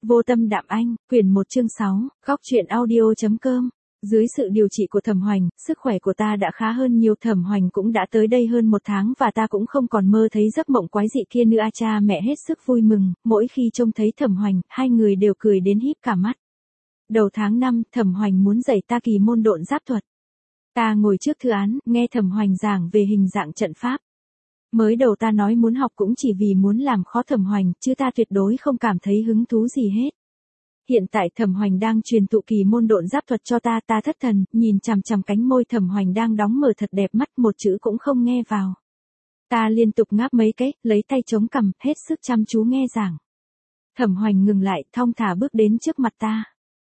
Vô tâm đạm anh, quyển 1 chương 6, góc truyện audio.com. Dưới sự điều trị của Thẩm Hoành, sức khỏe của ta đã khá hơn nhiều. Thẩm Hoành cũng đã tới đây hơn 1 tháng và ta cũng không còn mơ thấy giấc mộng quái dị kia nữa. Cha mẹ hết sức vui mừng, mỗi khi trông thấy Thẩm Hoành, hai người đều cười đến híp cả mắt. Đầu tháng 5, Thẩm Hoành muốn dạy ta kỳ môn độn giáp thuật. Ta ngồi trước thư án, nghe Thẩm Hoành giảng về hình dạng trận pháp. Mới đầu ta nói muốn học cũng chỉ vì muốn làm khó Thẩm Hoành, chứ ta tuyệt đối không cảm thấy hứng thú gì hết. Hiện tại Thẩm Hoành đang truyền thụ kỳ môn độn giáp thuật cho ta, ta thất thần, nhìn chằm chằm cánh môi Thẩm Hoành đang đóng mở thật đẹp mắt, một chữ cũng không nghe vào. Ta liên tục ngáp mấy cái, lấy tay chống cằm, hết sức chăm chú nghe giảng. Thẩm Hoành ngừng lại, thong thả bước đến trước mặt ta.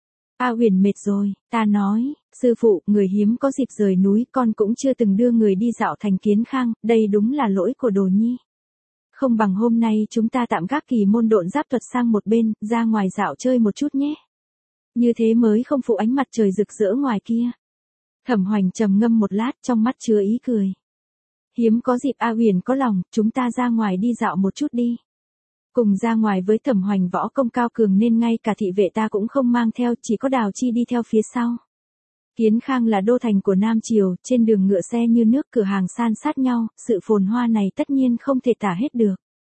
A Huyền mệt rồi, ta nói, sư phụ, người hiếm có dịp rời núi, con cũng chưa từng đưa người đi dạo thành Kiến Khang, đây đúng là lỗi của Đồ Nhi. Không bằng hôm nay chúng ta tạm gác kỳ môn độn giáp thuật sang một bên, ra ngoài dạo chơi một chút nhé. Như thế mới không phụ ánh mặt trời rực rỡ ngoài kia. Thẩm Hoành trầm ngâm một lát, trong mắt chứa ý cười. Hiếm có dịp A Huyền có lòng, chúng ta ra ngoài đi dạo một chút đi. Cùng ra ngoài với Thẩm Hoành võ công cao cường nên ngay cả thị vệ ta cũng không mang theo, chỉ có Đào Chi đi theo phía sau. Kiến Khang là đô thành của Nam Triều, trên đường ngựa xe như nước, cửa hàng san sát nhau, sự phồn hoa này tất nhiên không thể tả hết được.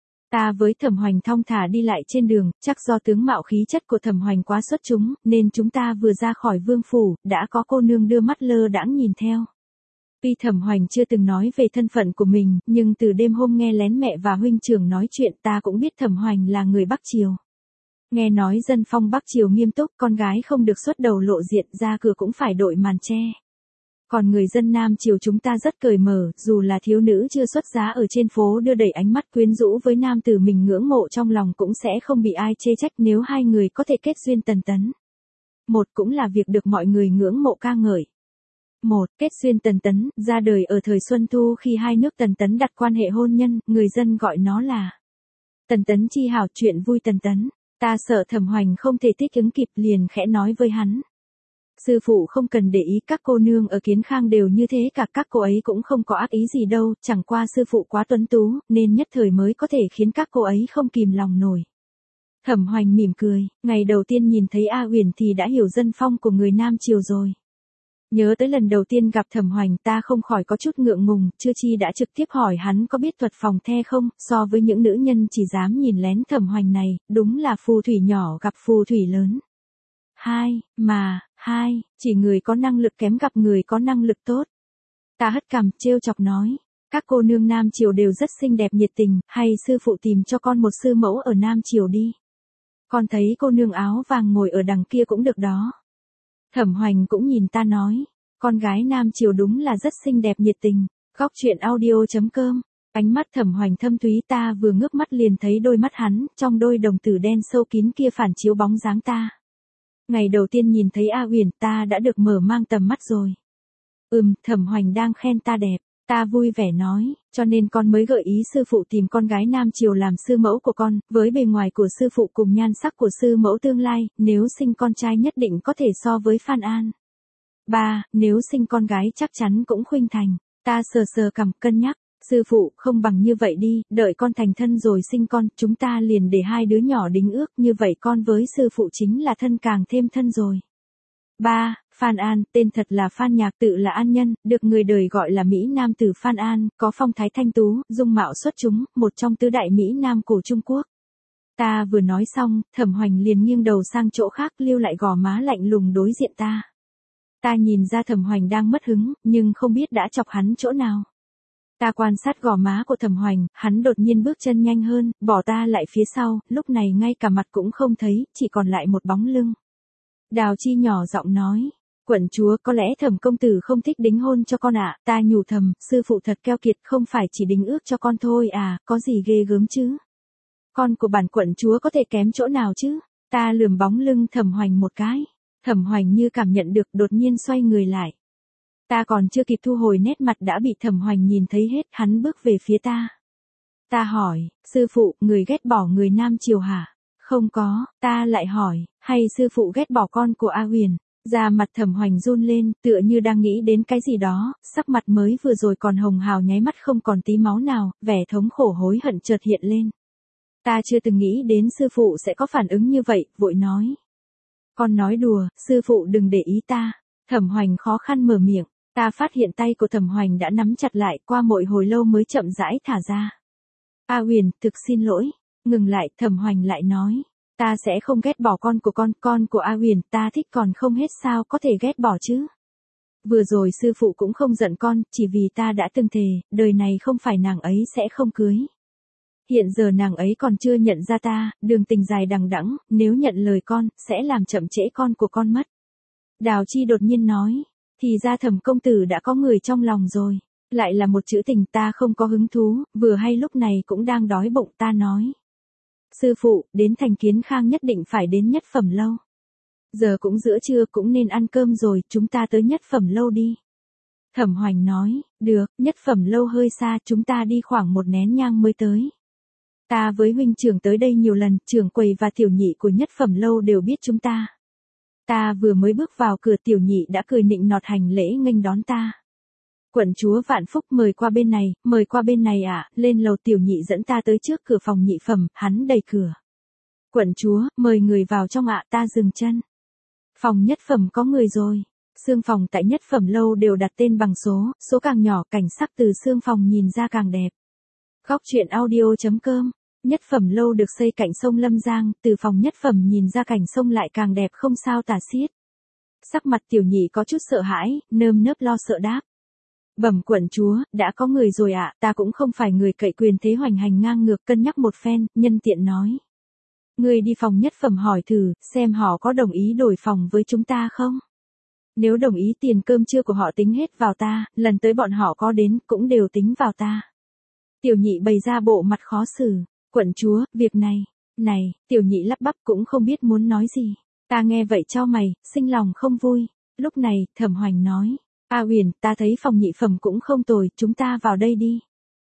Ta với Thẩm Hoành thong thả đi lại trên đường, chắc do tướng mạo khí chất của Thẩm Hoành quá xuất chúng, nên chúng ta vừa ra khỏi vương phủ, đã có cô nương đưa mắt lơ đãng nhìn theo. Tuy Thẩm Hoành chưa từng nói về thân phận của mình, nhưng từ đêm hôm nghe lén mẹ và huynh trưởng nói chuyện ta cũng biết Thẩm Hoành là người Bắc Triều. Nghe nói dân phong Bắc Triều nghiêm túc, con gái không được xuất đầu lộ diện, ra cửa cũng phải đội màn che. Còn người dân Nam Triều chúng ta rất cởi mở, dù là thiếu nữ chưa xuất giá ở trên phố đưa đẩy ánh mắt quyến rũ với nam tử mình ngưỡng mộ trong lòng cũng sẽ không bị ai chê trách nếu hai người có thể kết duyên tần tấn. Một cũng là việc được mọi người ngưỡng mộ ca ngợi. Một, kết duyên tần tấn, ra đời ở thời Xuân Thu khi hai nước tần tấn đặt quan hệ hôn nhân, người dân gọi nó là tần tấn chi hảo, chuyện vui tần tấn. Ta sợ Thẩm Hoành không thể thích ứng kịp, liền khẽ nói với hắn. Sư phụ không cần để ý, các cô nương ở Kiến Khang đều như thế cả, các cô ấy cũng không có ác ý gì đâu, chẳng qua sư phụ quá tuấn tú, nên nhất thời mới có thể khiến các cô ấy không kìm lòng nổi. Thẩm Hoành mỉm cười, ngày đầu tiên nhìn thấy A Huyền thì đã hiểu dân phong của người Nam Triều rồi. Nhớ tới lần đầu tiên gặp Thẩm Hoành ta không khỏi có chút ngượng ngùng, chưa chi đã trực tiếp hỏi hắn có biết thuật phòng the không, so với những nữ nhân chỉ dám nhìn lén Thẩm Hoành này, đúng là phù thủy nhỏ gặp phù thủy lớn. Chỉ người có năng lực kém gặp người có năng lực tốt. Ta hất cằm, trêu chọc nói, các cô nương Nam Triều đều rất xinh đẹp nhiệt tình, hay sư phụ tìm cho con một sư mẫu ở Nam Triều đi. Con thấy cô nương áo vàng ngồi ở đằng kia cũng được đó. Thẩm Hoành cũng nhìn ta nói, con gái Nam Triều đúng là rất xinh đẹp nhiệt tình. Góc truyện audio.com. Ánh mắt Thẩm Hoành thâm thúy, ta vừa ngước mắt liền thấy đôi mắt hắn, trong đôi đồng tử đen sâu kín kia phản chiếu bóng dáng ta. Ngày đầu tiên nhìn thấy A Huyền ta đã được mở mang tầm mắt rồi. Thẩm Hoành đang khen ta đẹp, ta vui vẻ nói, cho nên con mới gợi ý sư phụ tìm con gái Nam Triều làm sư mẫu của con, với bề ngoài của sư phụ cùng nhan sắc của sư mẫu tương lai, nếu sinh con trai nhất định có thể so với Phan An. 3. Nếu sinh con gái chắc chắn cũng khuynh thành. Ta sờ cằm cân nhắc, sư phụ không bằng như vậy đi, đợi con thành thân rồi sinh con, chúng ta liền để hai đứa nhỏ đính ước, như vậy con với sư phụ chính là thân càng thêm thân rồi. 3. Phan An, tên thật là Phan Nhạc, tự là An Nhân, được người đời gọi là Mỹ Nam tử Phan An, có phong thái thanh tú, dung mạo xuất chúng, một trong tứ đại Mỹ Nam cổ Trung Quốc. Ta vừa nói xong, Thẩm Hoành liền nghiêng đầu sang chỗ khác, lưu lại gò má lạnh lùng đối diện ta. Ta nhìn ra Thẩm Hoành đang mất hứng, nhưng không biết đã chọc hắn chỗ nào. Ta quan sát gò má của Thẩm Hoành, hắn đột nhiên bước chân nhanh hơn, bỏ ta lại phía sau, lúc này ngay cả mặt cũng không thấy, chỉ còn lại một bóng lưng. Đào Chi nhỏ giọng nói, quận chúa, có lẽ Thẩm công tử không thích đính hôn cho con ạ. Ta nhủ thầm, sư phụ thật keo kiệt, không phải chỉ đính ước cho con thôi à, có gì ghê gớm chứ. Con của bản quận chúa có thể kém chỗ nào chứ. Ta lườm bóng lưng Thẩm Hoành một cái. Thẩm Hoành như cảm nhận được, đột nhiên xoay người lại. Ta còn chưa kịp thu hồi nét mặt đã bị Thẩm Hoành nhìn thấy hết, hắn bước về phía ta. Ta hỏi, sư phụ, người ghét bỏ người Nam Triều hả? Không có, ta lại hỏi, hay sư phụ ghét bỏ con của A Huyền? Da mặt Thẩm Hoành run lên, tựa như đang nghĩ đến cái gì đó, sắc mặt mới vừa rồi còn hồng hào nháy mắt không còn tí máu nào, vẻ thống khổ hối hận chợt hiện lên. Ta chưa từng nghĩ đến sư phụ sẽ có phản ứng như vậy, vội nói. Con nói đùa, sư phụ đừng để ý ta. Thẩm Hoành khó khăn mở miệng, ta phát hiện tay của Thẩm Hoành đã nắm chặt lại, qua một hồi lâu mới chậm rãi thả ra. A Huyền, thực xin lỗi. Ngừng lại, Thẩm Hoành lại nói. Ta sẽ không ghét bỏ con của A Huyền, ta thích còn không hết sao có thể ghét bỏ chứ. Vừa rồi sư phụ cũng không giận con, chỉ vì ta đã từng thề, đời này không phải nàng ấy sẽ không cưới. Hiện giờ nàng ấy còn chưa nhận ra ta, đường tình dài đằng đẵng, nếu nhận lời con, sẽ làm chậm trễ con của con mất. Đào Chi đột nhiên nói, thì ra Thẩm công tử đã có người trong lòng rồi, lại là một chữ tình, ta không có hứng thú, vừa hay lúc này cũng đang đói bụng, ta nói. Sư phụ, đến thành Kiến Khang nhất định phải đến Nhất Phẩm lâu. Giờ cũng giữa trưa, cũng nên ăn cơm rồi, chúng ta tới Nhất Phẩm lâu đi. Thẩm Hoành nói, được, Nhất Phẩm lâu hơi xa, chúng ta đi khoảng 1 nén nhang mới tới. Ta với huynh trưởng tới đây nhiều lần, trưởng quầy và tiểu nhị của Nhất Phẩm lâu đều biết chúng ta. Ta vừa mới bước vào cửa, tiểu nhị đã cười nịnh nọt hành lễ nghênh đón ta. Quận chúa Vạn Phúc, mời qua bên này ạ. Lên lầu, tiểu nhị dẫn ta tới trước cửa phòng nhị phẩm, hắn đẩy cửa. Quận chúa, mời người vào trong ạ. Ta dừng chân. Phòng Nhất Phẩm có người rồi. Xương phòng tại Nhất Phẩm lâu đều đặt tên bằng số càng nhỏ, cảnh sắc từ xương phòng nhìn ra càng đẹp. Góc truyện audio.com. Nhất Phẩm lâu được xây cạnh sông Lâm Giang, từ phòng Nhất Phẩm nhìn ra cảnh sông lại càng đẹp không sao tả xiết. Sắc mặt tiểu nhị có chút sợ hãi, nơm nớp lo sợ đáp. Bẩm quận chúa, đã có người rồi ạ. Ta cũng không phải người cậy quyền thế hoành hành ngang ngược, cân nhắc một phen, nhân tiện nói. Người đi phòng Nhất Phẩm hỏi thử, xem họ có đồng ý đổi phòng với chúng ta không? Nếu đồng ý, tiền cơm trưa của họ tính hết vào ta, lần tới bọn họ có đến, cũng đều tính vào ta. Tiểu nhị bày ra bộ mặt khó xử. Quận chúa, việc này, tiểu nhị lắp bắp cũng không biết muốn nói gì. Ta nghe vậy chau mày, sinh lòng không vui. Lúc này, Thẩm Hoành nói. A Huyền, ta thấy phòng nhị phẩm cũng không tồi, chúng ta vào đây đi.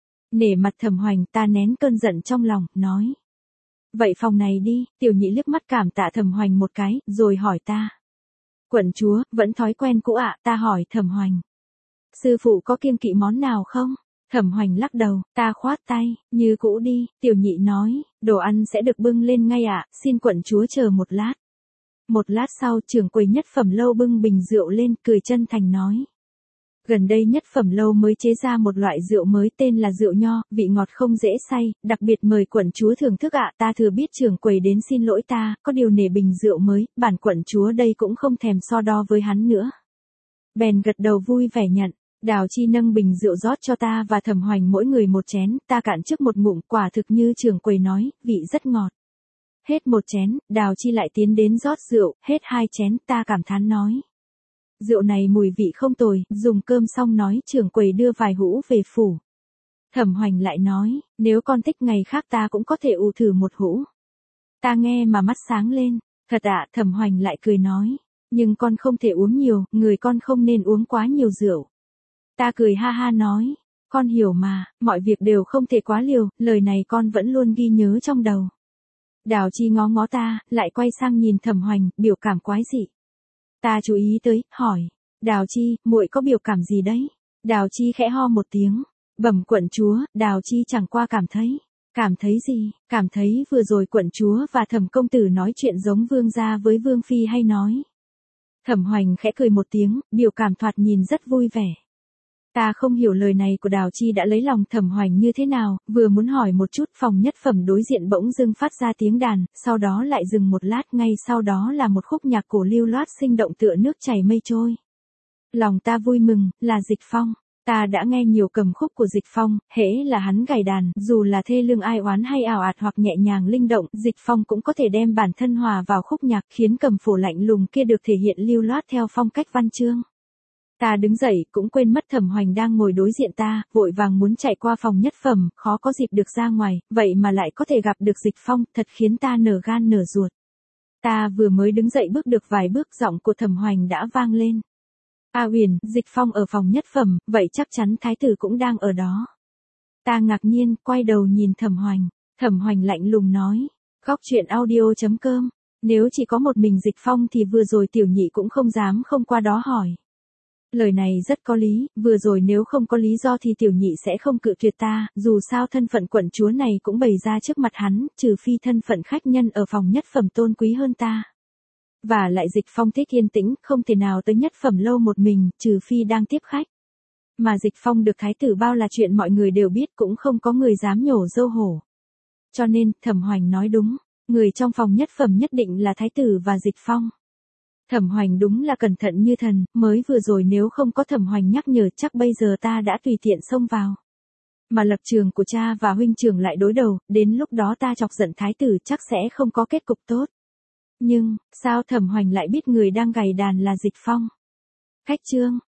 Nể mặt Thẩm Hoành, ta nén cơn giận trong lòng, nói. Vậy phòng này đi, tiểu nhị liếc mắt cảm tạ Thẩm Hoành một cái, rồi hỏi ta. Quận chúa, vẫn thói quen cũ ạ, ta hỏi Thẩm Hoành. Sư phụ có kiêng kỵ món nào không? Thẩm Hoành lắc đầu, ta khoát tay, như cũ đi, tiểu nhị nói, đồ ăn sẽ được bưng lên ngay ạ, xin quận chúa chờ một lát. Một lát sau, trưởng quầy Nhất Phẩm lâu bưng bình rượu lên, cười chân thành nói. Gần đây Nhất Phẩm lâu mới chế ra một loại rượu mới tên là rượu nho, vị ngọt không dễ say, đặc biệt mời quận chúa thưởng thức ạ. Ta thừa biết trưởng quầy đến xin lỗi ta, có điều nể bình rượu mới, bản quận chúa đây cũng không thèm so đo với hắn nữa. Bèn gật đầu vui vẻ nhận. Đào Chi nâng bình rượu rót cho ta và Thẩm Hoành mỗi người một chén, ta cạn trước một ngụm, quả thực như trưởng quầy nói, vị rất ngọt. Hết một chén, Đào Chi lại tiến đến rót rượu, hết 2 chén, ta cảm thán nói. Rượu này mùi vị không tồi, dùng cơm xong nói trưởng quầy đưa vài hũ về phủ. Thẩm Hoành lại nói, nếu con thích ngày khác ta cũng có thể ủ thử một hũ. Ta nghe mà mắt sáng lên, thật ạ. Thẩm Hoành lại cười nói, nhưng con không thể uống nhiều, người con không nên uống quá nhiều rượu. Ta cười ha ha nói, con hiểu mà, mọi việc đều không thể quá liều, lời này con vẫn luôn ghi nhớ trong đầu. Đào Chi ngó ngó ta, lại quay sang nhìn Thẩm Hoành, biểu cảm quái dị. Ta chú ý tới, hỏi, Đào Chi, muội có biểu cảm gì đấy? Đào Chi khẽ ho một tiếng, bẩm quận chúa. Đào Chi chẳng qua cảm thấy gì? Cảm thấy vừa rồi quận chúa và Thẩm công tử nói chuyện giống vương gia với vương phi hay nói. Thẩm Hoành khẽ cười một tiếng, biểu cảm thoạt nhìn rất vui vẻ. Ta không hiểu lời này của Đào Chi đã lấy lòng Thẩm Hoành như thế nào, vừa muốn hỏi một chút, phòng Nhất Phẩm đối diện bỗng dưng phát ra tiếng đàn, sau đó lại dừng một lát, ngay sau đó là một khúc nhạc cổ lưu loát sinh động tựa nước chảy mây trôi. Lòng ta vui mừng, là Dịch Phong. Ta đã nghe nhiều cầm khúc của Dịch Phong, hễ là hắn gảy đàn, dù là thê lương ai oán hay ảo ạt hoặc nhẹ nhàng linh động, Dịch Phong cũng có thể đem bản thân hòa vào khúc nhạc, khiến cầm phổ lạnh lùng kia được thể hiện lưu loát theo phong cách văn chương. Ta đứng dậy, cũng quên mất Thẩm Hoành đang ngồi đối diện ta, vội vàng muốn chạy qua phòng Nhất Phẩm, khó có dịp được ra ngoài, vậy mà lại có thể gặp được Dịch Phong, thật khiến ta nở gan nở ruột. Ta vừa mới đứng dậy bước được vài bước, giọng của Thẩm Hoành đã vang lên. A Huyền, Dịch Phong ở phòng Nhất Phẩm, vậy chắc chắn thái tử cũng đang ở đó. Ta ngạc nhiên, quay đầu nhìn Thẩm Hoành. Thẩm Hoành lạnh lùng nói, góc truyện audio.com, nếu chỉ có một mình Dịch Phong thì vừa rồi tiểu nhị cũng không dám không qua đó hỏi. Lời này rất có lý, vừa rồi nếu không có lý do thì tiểu nhị sẽ không cự tuyệt ta, dù sao thân phận quận chúa này cũng bày ra trước mặt hắn, trừ phi thân phận khách nhân ở phòng nhất phẩm tôn quý hơn ta. Và lại Dịch Phong thích yên tĩnh, không thể nào tới nhất phẩm lâu một mình, trừ phi đang tiếp khách. Mà Dịch Phong được thái tử bao là chuyện mọi người đều biết, cũng không có người dám nhổ dâu hổ. Cho nên, Thẩm Hoành nói đúng, người trong phòng nhất phẩm nhất định là thái tử và Dịch Phong. Thẩm Hoành đúng là cẩn thận như thần, mới vừa rồi nếu không có Thẩm Hoành nhắc nhở chắc bây giờ ta đã tùy tiện xông vào. Mà lập trường của cha và huynh trưởng lại đối đầu, đến lúc đó ta chọc giận thái tử chắc sẽ không có kết cục tốt. Nhưng, sao Thẩm Hoành lại biết người đang gảy đàn là Dịch Phong? Khách trương.